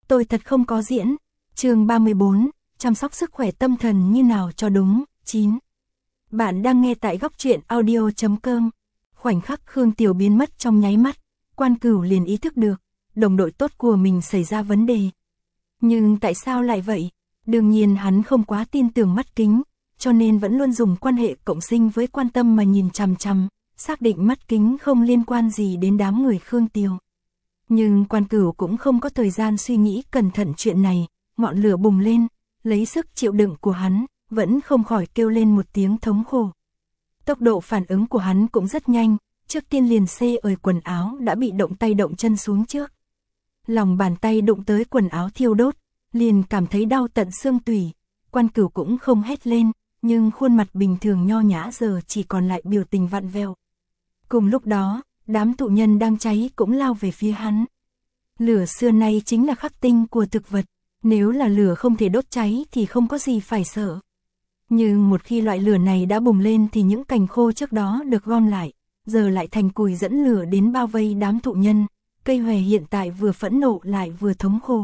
tôi thật không có diễn. Chương 34, chăm sóc sức khỏe tâm thần như nào cho đúng. 9. Bạn đang nghe tại góc truyện audio.com. Khoảnh khắc Khương Tiểu biến mất trong nháy mắt, Quan Cửu liền ý thức được, đồng đội tốt của mình xảy ra vấn đề. Nhưng tại sao lại vậy? Đương nhiên hắn không quá tin tưởng mắt kính, cho nên vẫn luôn dùng quan hệ cộng sinh với Quan Tâm mà nhìn chằm chằm, xác định mắt kính không liên quan gì đến đám người Khương Tiểu. Nhưng Quan Cửu cũng không có thời gian suy nghĩ cẩn thận chuyện này, ngọn lửa bùng lên, lấy sức chịu đựng của hắn, vẫn không khỏi kêu lên một tiếng thống khổ. Tốc độ phản ứng của hắn cũng rất nhanh, trước tiên liền xê ời quần áo đã bị động tay động chân xuống trước. Lòng bàn tay đụng tới quần áo thiêu đốt, liền cảm thấy đau tận xương tủy. Quan Cửu cũng không hét lên, nhưng khuôn mặt bình thường nho nhã giờ chỉ còn lại biểu tình vặn vẹo. Cùng lúc đó, đám tụ nhân đang cháy cũng lao về phía hắn. Lửa xưa nay chính là khắc tinh của thực vật, nếu là lửa không thể đốt cháy thì không có gì phải sợ. Nhưng một khi loại lửa này đã bùng lên thì những cành khô trước đó được gom lại, giờ lại thành củi dẫn lửa đến bao vây đám tụ nhân. Cây hòe hiện tại vừa phẫn nộ lại vừa thống khổ.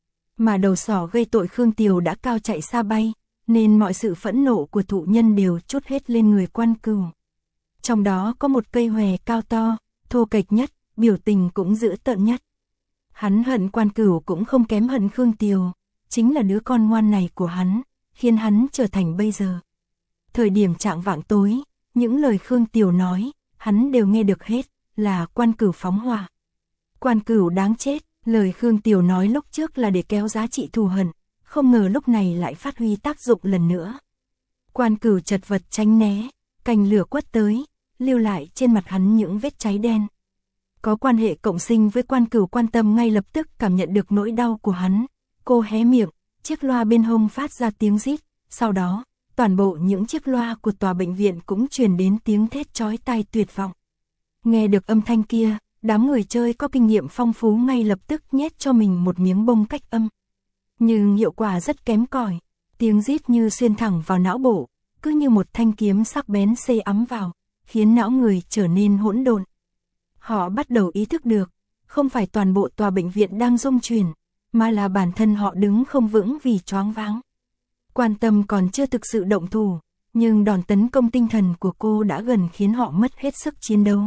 Mà đầu sỏ gây tội Khương Tiểu đã cao chạy xa bay, nên mọi sự phẫn nộ của thụ nhân đều trút hết lên người Quan Cửu. Trong đó có một cây hòe cao to, thô kệch nhất, biểu tình cũng dữ tợn nhất. Hắn hận Quan Cửu cũng không kém hận Khương Tiểu, chính là đứa con ngoan này của hắn, khiến hắn trở thành bây giờ. Thời điểm chạng vạng tối, những lời Khương Tiểu nói, hắn đều nghe được hết, là Quan Cửu phóng hỏa. Quan Cửu đáng chết, lời Khương Tiểu nói lúc trước là để kéo giá trị thù hận, không ngờ lúc này lại phát huy tác dụng lần nữa. Quan Cửu chật vật tránh né, cành lửa quất tới, lưu lại trên mặt hắn những vết cháy đen. Có quan hệ cộng sinh với Quan Cửu Quan Tâm ngay lập tức cảm nhận được nỗi đau của hắn. Cô hé miệng, chiếc loa bên hông phát ra tiếng rít, sau đó, toàn bộ những chiếc loa của tòa bệnh viện cũng truyền đến tiếng thét chói tai tuyệt vọng. Nghe được âm thanh kia, đám người chơi có kinh nghiệm phong phú ngay lập tức nhét cho mình một miếng bông cách âm. Nhưng hiệu quả rất kém cỏi, tiếng rít như xuyên thẳng vào não bộ, cứ như một thanh kiếm sắc bén xê ắm vào, khiến não người trở nên hỗn độn. Họ bắt đầu ý thức được, không phải toàn bộ tòa bệnh viện đang rung chuyển, mà là bản thân họ đứng không vững vì choáng váng. Quan Tâm còn chưa thực sự động thủ, nhưng đòn tấn công tinh thần của cô đã gần khiến họ mất hết sức chiến đấu.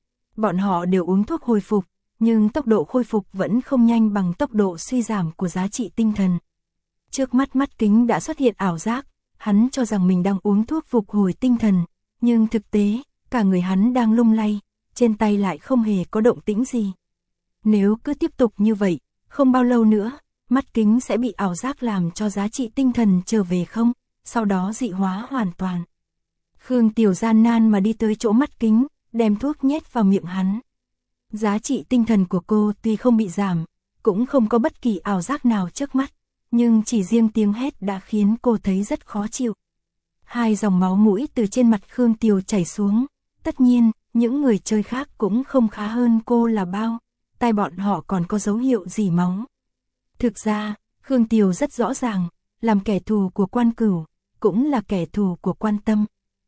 Bọn họ đều uống thuốc hồi phục, nhưng tốc độ khôi phục vẫn không nhanh bằng tốc độ suy giảm của giá trị tinh thần. Trước mắt mắt kính đã xuất hiện ảo giác, hắn cho rằng mình đang uống thuốc phục hồi tinh thần, nhưng thực tế, cả người hắn đang lung lay, trên tay lại không hề có động tĩnh gì. Nếu cứ tiếp tục như vậy, không bao lâu nữa, mắt kính sẽ bị ảo giác làm cho giá trị tinh thần trở về không, sau đó dị hóa hoàn toàn. Khương Tiểu gian nan mà đi tới chỗ mắt kính, đem thuốc nhét vào miệng hắn. Giá trị tinh thần của cô tuy không bị giảm, cũng không có bất kỳ ảo giác nào trước mắt, nhưng chỉ riêng tiếng hét đã khiến cô thấy rất khó chịu. Hai dòng máu mũi từ trên mặt Khương Tiểu chảy xuống, tất nhiên, những người chơi khác cũng không khá hơn cô là bao, tai bọn họ còn có dấu hiệu rỉ máu. Thực ra, Khương Tiểu rất rõ ràng, làm kẻ thù của Quan Cửu, cũng là kẻ thù của Quan Tâm.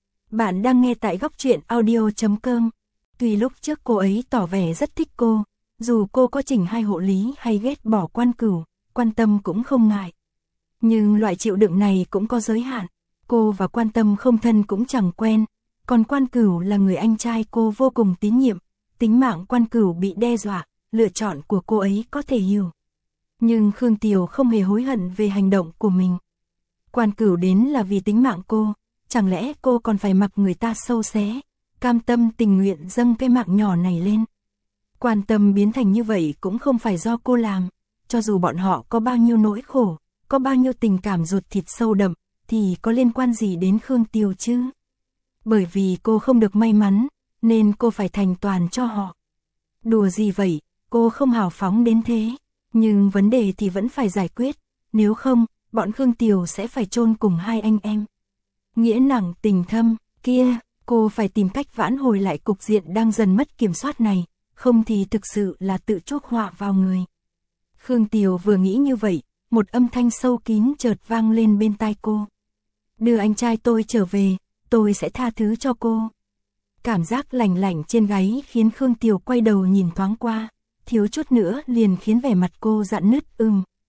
Bạn đang nghe tại góc truyện audio.com. Tuy lúc trước cô ấy tỏ vẻ rất thích cô, dù cô có chỉnh hai hộ lý hay ghét bỏ Quan Cửu, Quan Tâm cũng không ngại. Nhưng loại chịu đựng này cũng có giới hạn, cô và Quan Tâm không thân cũng chẳng quen, còn Quan Cửu là người anh trai cô vô cùng tín nhiệm, tính mạng Quan Cửu bị đe dọa, lựa chọn của cô ấy có thể hiểu. Nhưng Khương Tiểu không hề hối hận về hành động của mình. Quan Cửu đến là vì tính mạng cô, chẳng lẽ cô còn phải mặc người ta sâu xé, cam tâm tình nguyện dâng cái mạng nhỏ này lên. Quan Tâm biến thành như vậy cũng không phải do cô làm, cho dù bọn họ có bao nhiêu nỗi khổ, có bao nhiêu tình cảm ruột thịt sâu đậm, thì có liên quan gì đến Khương Tiểu chứ? Bởi vì cô không được may mắn, nên cô phải thành toàn cho họ. Đùa gì vậy, cô không hào phóng đến thế, nhưng vấn đề thì vẫn phải giải quyết, nếu không, bọn Khương Tiểu sẽ phải chôn cùng hai anh em. Nghĩa nặng tình thâm, kia, cô phải tìm cách vãn hồi lại cục diện đang dần mất kiểm soát này, không thì thực sự là tự chuốc họa vào người. Khương Tiểu vừa nghĩ như vậy, một âm thanh sâu kín chợt vang lên bên tai cô. Đưa anh trai tôi trở về, tôi sẽ tha thứ cho cô. Cảm giác lạnh lạnh trên gáy khiến Khương Tiểu quay đầu nhìn thoáng qua, thiếu chút nữa liền khiến vẻ mặt cô rạn nứt.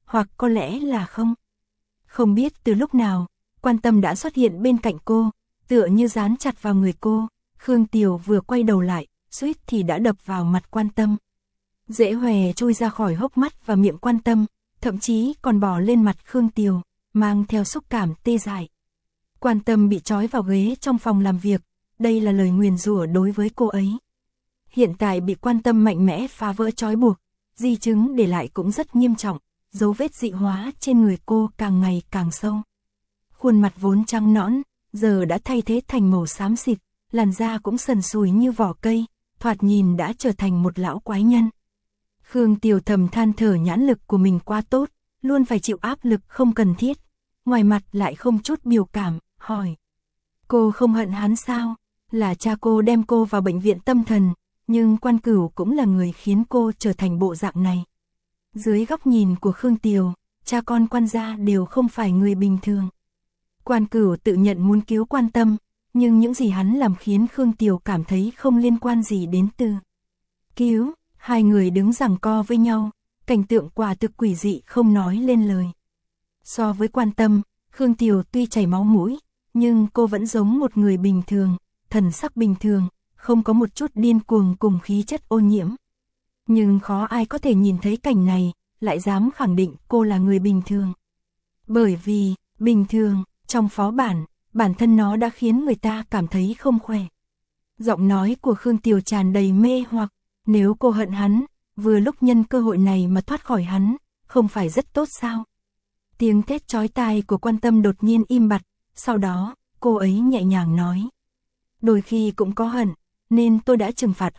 hoặc có lẽ là không. Không biết từ lúc nào, Quan Tâm đã xuất hiện bên cạnh cô, tựa như dán chặt vào người cô. Khương Tiều vừa quay đầu lại, suýt thì đã đập vào mặt Quan Tâm. Rễ hòe chui ra khỏi hốc mắt và miệng Quan Tâm, thậm chí còn bò lên mặt Khương Tiều, mang theo xúc cảm tê dại. Quan Tâm bị trói vào ghế trong phòng làm việc, đây là lời nguyền rủa đối với cô ấy. Hiện tại bị Quan Tâm mạnh mẽ phá vỡ trói buộc, di chứng để lại cũng rất nghiêm trọng, dấu vết dị hóa trên người cô càng ngày càng sâu. Khuôn mặt vốn trắng nõn, giờ đã thay thế thành màu xám xịt, làn da cũng sần sùi như vỏ cây, thoạt nhìn đã trở thành một lão quái nhân. Khương Tiều thầm than thở nhãn lực của mình quá tốt, luôn phải chịu áp lực không cần thiết. Ngoài mặt lại không chút biểu cảm, hỏi. Cô không hận hắn sao? Là cha cô đem cô vào bệnh viện tâm thần, nhưng Quan Cửu cũng là người khiến cô trở thành bộ dạng này. Dưới góc nhìn của Khương Tiều, cha con Quan gia đều không phải người bình thường. Quan Cửu tự nhận muốn cứu Quan Tâm, nhưng những gì hắn làm khiến Khương Tiều cảm thấy không liên quan gì đến Từ. Cứu, hai người đứng giằng co với nhau, cảnh tượng quả thực quỷ dị không nói lên lời. So với Quan Tâm, Khương Tiều tuy chảy máu mũi, nhưng cô vẫn giống một người bình thường, thần sắc bình thường, không có một chút điên cuồng cùng khí chất ô nhiễm. Nhưng khó ai có thể nhìn thấy cảnh này, lại dám khẳng định cô là người bình thường. Bởi vì, bình thường, trong phó bản thân nó đã khiến người ta cảm thấy không khỏe. Giọng nói của Khương Tiều tràn đầy mê hoặc, nếu cô hận hắn, vừa lúc nhân cơ hội này mà thoát khỏi hắn, không phải rất tốt sao? Tiếng thét chói tai của Quan Tâm đột nhiên im bặt, sau đó, cô ấy nhẹ nhàng nói. Đôi khi cũng có hận, nên tôi đã trừng phạt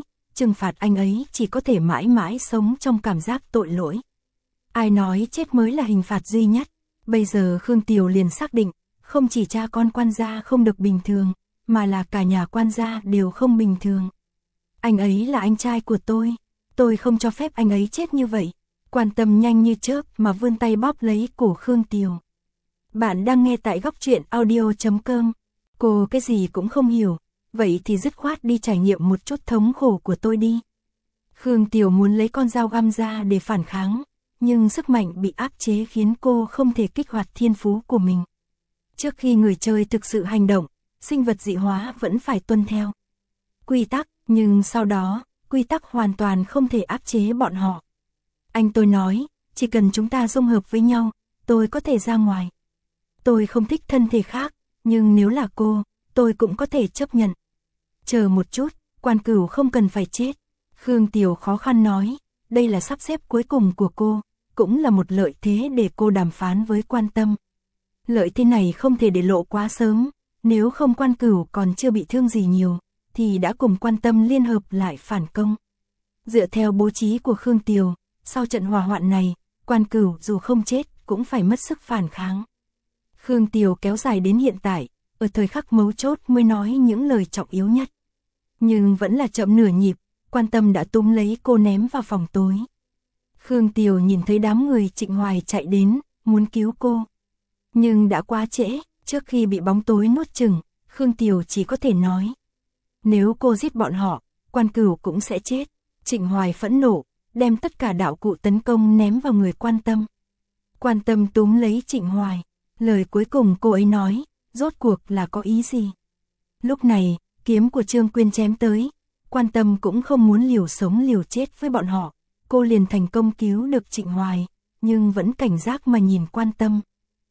anh ấy chỉ có thể mãi mãi sống trong cảm giác tội lỗi. Ai nói chết mới là hình phạt duy nhất, bây giờ Khương Tiều liền xác định, không chỉ cha con Quan gia không được bình thường, mà là cả nhà Quan gia đều không bình thường. Anh ấy là anh trai của tôi không cho phép anh ấy chết như vậy. Quan Tâm nhanh như chớp mà vươn tay bóp lấy cổ Khương Tiều. Bạn đang nghe tại góc truyện audio.com. Cô cái gì cũng không hiểu, vậy thì dứt khoát đi trải nghiệm một chút thống khổ của tôi đi. Khương Tiều muốn lấy con dao găm ra để phản kháng, nhưng sức mạnh bị áp chế khiến cô không thể kích hoạt thiên phú của mình. Trước khi người chơi thực sự hành động, sinh vật dị hóa vẫn phải tuân theo quy tắc, nhưng sau đó, quy tắc hoàn toàn không thể áp chế bọn họ. Anh tôi nói, chỉ cần chúng ta dung hợp với nhau, tôi có thể ra ngoài. Tôi không thích thân thể khác, nhưng nếu là cô, tôi cũng có thể chấp nhận. Chờ một chút, Quan Cửu không cần phải chết. Khương Tiều khó khăn nói, đây là sắp xếp cuối cùng của cô, cũng là một lợi thế để cô đàm phán với Quan Tâm. Lợi thế này không thể để lộ quá sớm, nếu không Quan Cửu còn chưa bị thương gì nhiều, thì đã cùng Quan Tâm liên hợp lại phản công. Dựa theo bố trí của Khương Tiều, sau trận hỏa hoạn này, Quan Cửu dù không chết cũng phải mất sức phản kháng. Khương Tiều kéo dài đến hiện tại, ở thời khắc mấu chốt mới nói những lời trọng yếu nhất. Nhưng vẫn là chậm nửa nhịp, Quan Tâm đã túm lấy cô ném vào phòng tối. Khương Tiều nhìn thấy đám người Trịnh Hoài chạy đến, muốn cứu cô. Nhưng đã quá trễ, trước khi bị bóng tối nuốt chửng, Khương Tiều chỉ có thể nói. Nếu cô giết bọn họ, Quan Cửu cũng sẽ chết. Trịnh Hoài phẫn nộ, đem tất cả đạo cụ tấn công ném vào người Quan Tâm. Quan Tâm túm lấy Trịnh Hoài, lời cuối cùng cô ấy nói, rốt cuộc là có ý gì? Lúc này, kiếm của Trương Quyên chém tới, Quan Tâm cũng không muốn liều sống liều chết với bọn họ, cô liền thành công cứu được Trịnh Hoài, nhưng vẫn cảnh giác mà nhìn Quan Tâm.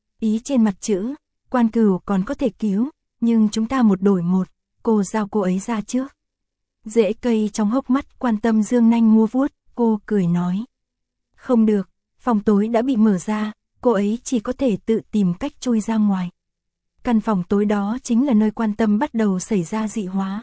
Ý trên mặt chữ, Quan Cửu còn có thể cứu, nhưng chúng ta một đổi một, cô giao cô ấy ra trước. Rễ cây trong hốc mắt Quan Tâm dương nanh múa vuốt, cô cười nói. Không được, phòng tối đã bị mở ra, cô ấy chỉ có thể tự tìm cách chui ra ngoài. Căn phòng tối đó chính là nơi Quan Tâm bắt đầu xảy ra dị hóa.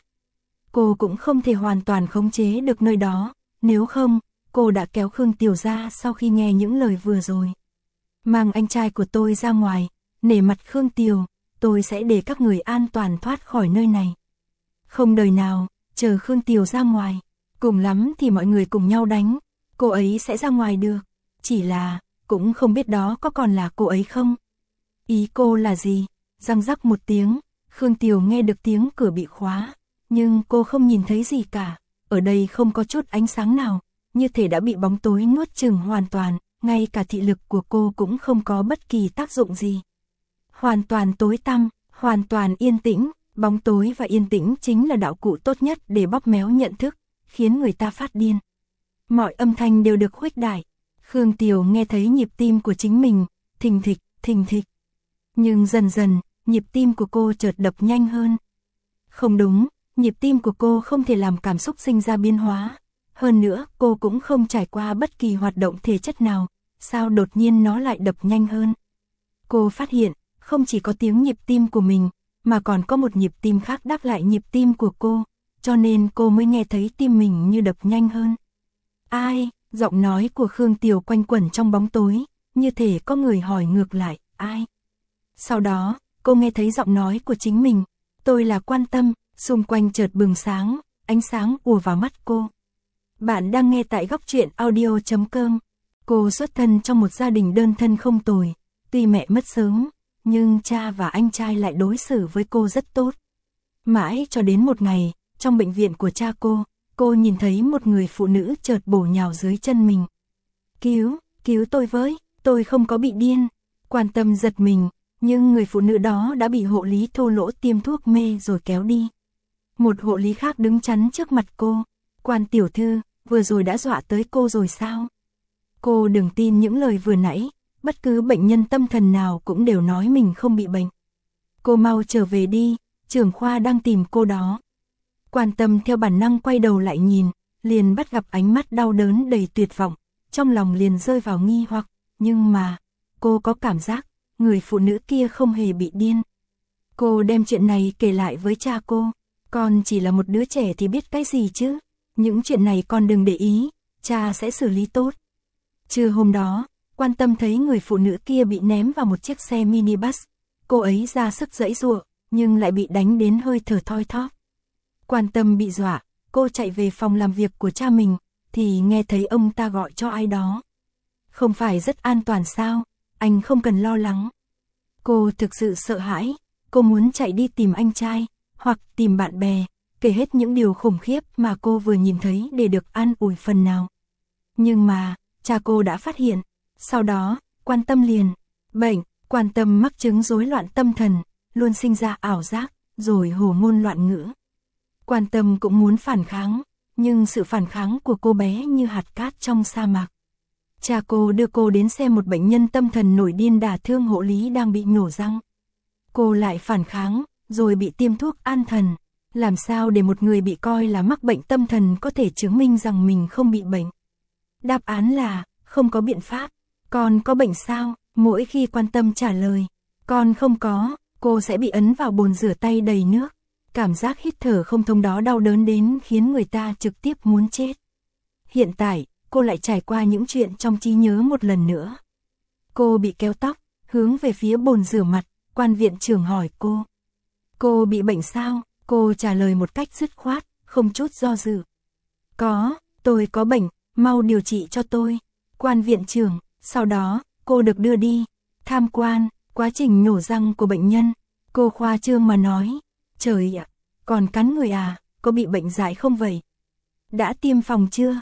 Cô cũng không thể hoàn toàn khống chế được nơi đó, nếu không, cô đã kéo Khương Tiều ra sau khi nghe những lời vừa rồi. Mang anh trai của tôi ra ngoài, nể mặt Khương Tiều, tôi sẽ để các người an toàn thoát khỏi nơi này. Không đời nào, chờ Khương Tiều ra ngoài, cùng lắm thì mọi người cùng nhau đánh, cô ấy sẽ ra ngoài được. Chỉ là, cũng không biết đó có còn là cô ấy không. Ý cô là gì? Răng rắc một tiếng, Khương Tiều nghe được tiếng cửa bị khóa, nhưng cô không nhìn thấy gì cả, ở đây không có chút ánh sáng nào, như thể đã bị bóng tối nuốt chửng hoàn toàn, ngay cả thị lực của cô cũng không có bất kỳ tác dụng gì. Hoàn toàn tối tăm, hoàn toàn yên tĩnh, bóng tối và yên tĩnh chính là đạo cụ tốt nhất để bóp méo nhận thức, khiến người ta phát điên. Mọi âm thanh đều được khuếch đại. Khương Tiểu nghe thấy nhịp tim của chính mình, thình thịch, thình thịch. Nhưng dần dần, nhịp tim của cô chợt đập nhanh hơn. Không đúng, nhịp tim của cô không thể làm cảm xúc sinh ra biến hóa. Hơn nữa, cô cũng không trải qua bất kỳ hoạt động thể chất nào, sao đột nhiên nó lại đập nhanh hơn. Cô phát hiện, không chỉ có tiếng nhịp tim của mình, mà còn có một nhịp tim khác đáp lại nhịp tim của cô, cho nên cô mới nghe thấy tim mình như đập nhanh hơn. Ai? Giọng nói của Khương Tiểu quanh quẩn trong bóng tối, như thể có người hỏi ngược lại, ai? Sau đó, cô nghe thấy giọng nói của chính mình, tôi là Quan Tâm, xung quanh chợt bừng sáng, ánh sáng ùa vào mắt cô. Bạn đang nghe tại Góc Truyện Audio.com. Cô xuất thân trong một gia đình đơn thân không tồi, tuy mẹ mất sớm, nhưng cha và anh trai lại đối xử với cô rất tốt. Mãi cho đến một ngày, trong bệnh viện của cha cô nhìn thấy một người phụ nữ chợt bổ nhào dưới chân mình. Cứu tôi với, tôi không có bị điên. Quan Tâm giật mình, nhưng người phụ nữ đó đã bị hộ lý thô lỗ tiêm thuốc mê rồi kéo đi. Một hộ lý khác đứng chắn trước mặt cô. Quan tiểu thư, vừa rồi đã dọa tới cô rồi sao? Cô đừng tin những lời vừa nãy, bất cứ bệnh nhân tâm thần nào cũng đều nói mình không bị bệnh. Cô mau trở về đi, trưởng khoa đang tìm cô đó. Quan Tâm theo bản năng quay đầu lại nhìn, liền bắt gặp ánh mắt đau đớn đầy tuyệt vọng, trong lòng liền rơi vào nghi hoặc, nhưng mà, cô có cảm giác, người phụ nữ kia không hề bị điên. Cô đem chuyện này kể lại với cha cô, con chỉ là một đứa trẻ thì biết cái gì chứ, những chuyện này con đừng để ý, cha sẽ xử lý tốt. Trưa hôm đó, Quan Tâm thấy người phụ nữ kia bị ném vào một chiếc xe minibus, cô ấy ra sức giãy giụa, nhưng lại bị đánh đến hơi thở thoi thóp. Quan Tâm bị dọa, cô chạy về phòng làm việc của cha mình, thì nghe thấy ông ta gọi cho ai đó. Không phải rất an toàn sao, anh không cần lo lắng. Cô thực sự sợ hãi, cô muốn chạy đi tìm anh trai, hoặc tìm bạn bè, kể hết những điều khủng khiếp mà cô vừa nhìn thấy để được an ủi phần nào. Nhưng mà, cha cô đã phát hiện, sau đó, Quan Tâm liền bệnh. Quan Tâm mắc chứng rối loạn tâm thần, luôn sinh ra ảo giác, rồi hồ ngôn loạn ngữ. Quan Tâm cũng muốn phản kháng, nhưng sự phản kháng của cô bé như hạt cát trong sa mạc. Cha cô đưa cô đến xem một bệnh nhân tâm thần nổi điên đả thương hộ lý đang bị nhổ răng. Cô lại phản kháng, rồi bị tiêm thuốc an thần. Làm sao để một người bị coi là mắc bệnh tâm thần có thể chứng minh rằng mình không bị bệnh? Đáp án là, không có biện pháp. Con có bệnh sao? Mỗi khi Quan Tâm trả lời, con không có, cô sẽ bị ấn vào bồn rửa tay đầy nước. Cảm giác hít thở không thông đó đau đớn đến khiến người ta trực tiếp muốn chết. Hiện tại, cô lại trải qua những chuyện trong trí nhớ một lần nữa. Cô bị kéo tóc, hướng về phía bồn rửa mặt, quan viện trưởng hỏi cô. Cô bị bệnh sao? Cô trả lời một cách dứt khoát, không chút do dự. Có, tôi có bệnh, mau điều trị cho tôi. Quan viện trưởng, sau đó, cô được đưa đi, tham quan, quá trình nhổ răng của bệnh nhân. Cô khoa trương mà nói, trời ạ, còn cắn người à, có bị bệnh dại không vậy? Đã tiêm phòng chưa?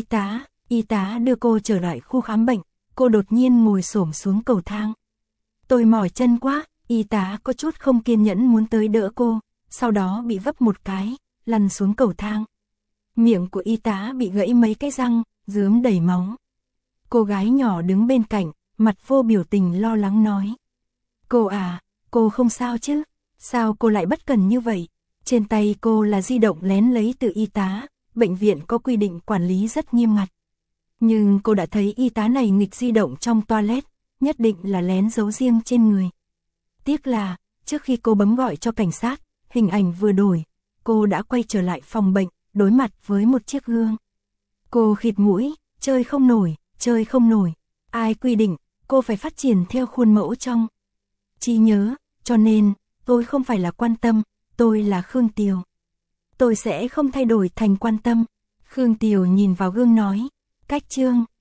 Y tá đưa cô trở lại khu khám bệnh, cô đột nhiên ngồi xổm xuống cầu thang. Tôi mỏi chân quá, y tá có chút không kiên nhẫn muốn tới đỡ cô, sau đó bị vấp một cái, lăn xuống cầu thang. Miệng của y tá bị gãy mấy cái răng, rướm đầy máu. Cô gái nhỏ đứng bên cạnh, mặt vô biểu tình lo lắng nói. Cô à, cô không sao chứ? Sao cô lại bất cần như vậy? Trên tay cô là di động lén lấy từ y tá, bệnh viện có quy định quản lý rất nghiêm ngặt. Nhưng cô đã thấy y tá này nghịch di động trong toilet, nhất định là lén giấu riêng trên người. Tiếc là, trước khi cô bấm gọi cho cảnh sát, hình ảnh vừa đổi, cô đã quay trở lại phòng bệnh, đối mặt với một chiếc gương. Cô khịt mũi, chơi không nổi, ai quy định, cô phải phát triển theo khuôn mẫu trong trí nhớ, cho nên, tôi không phải là Quan Tâm, tôi là Khương Tiểu. Tôi sẽ không thay đổi thành Quan Tâm. Khương Tiểu nhìn vào gương nói, cách chương.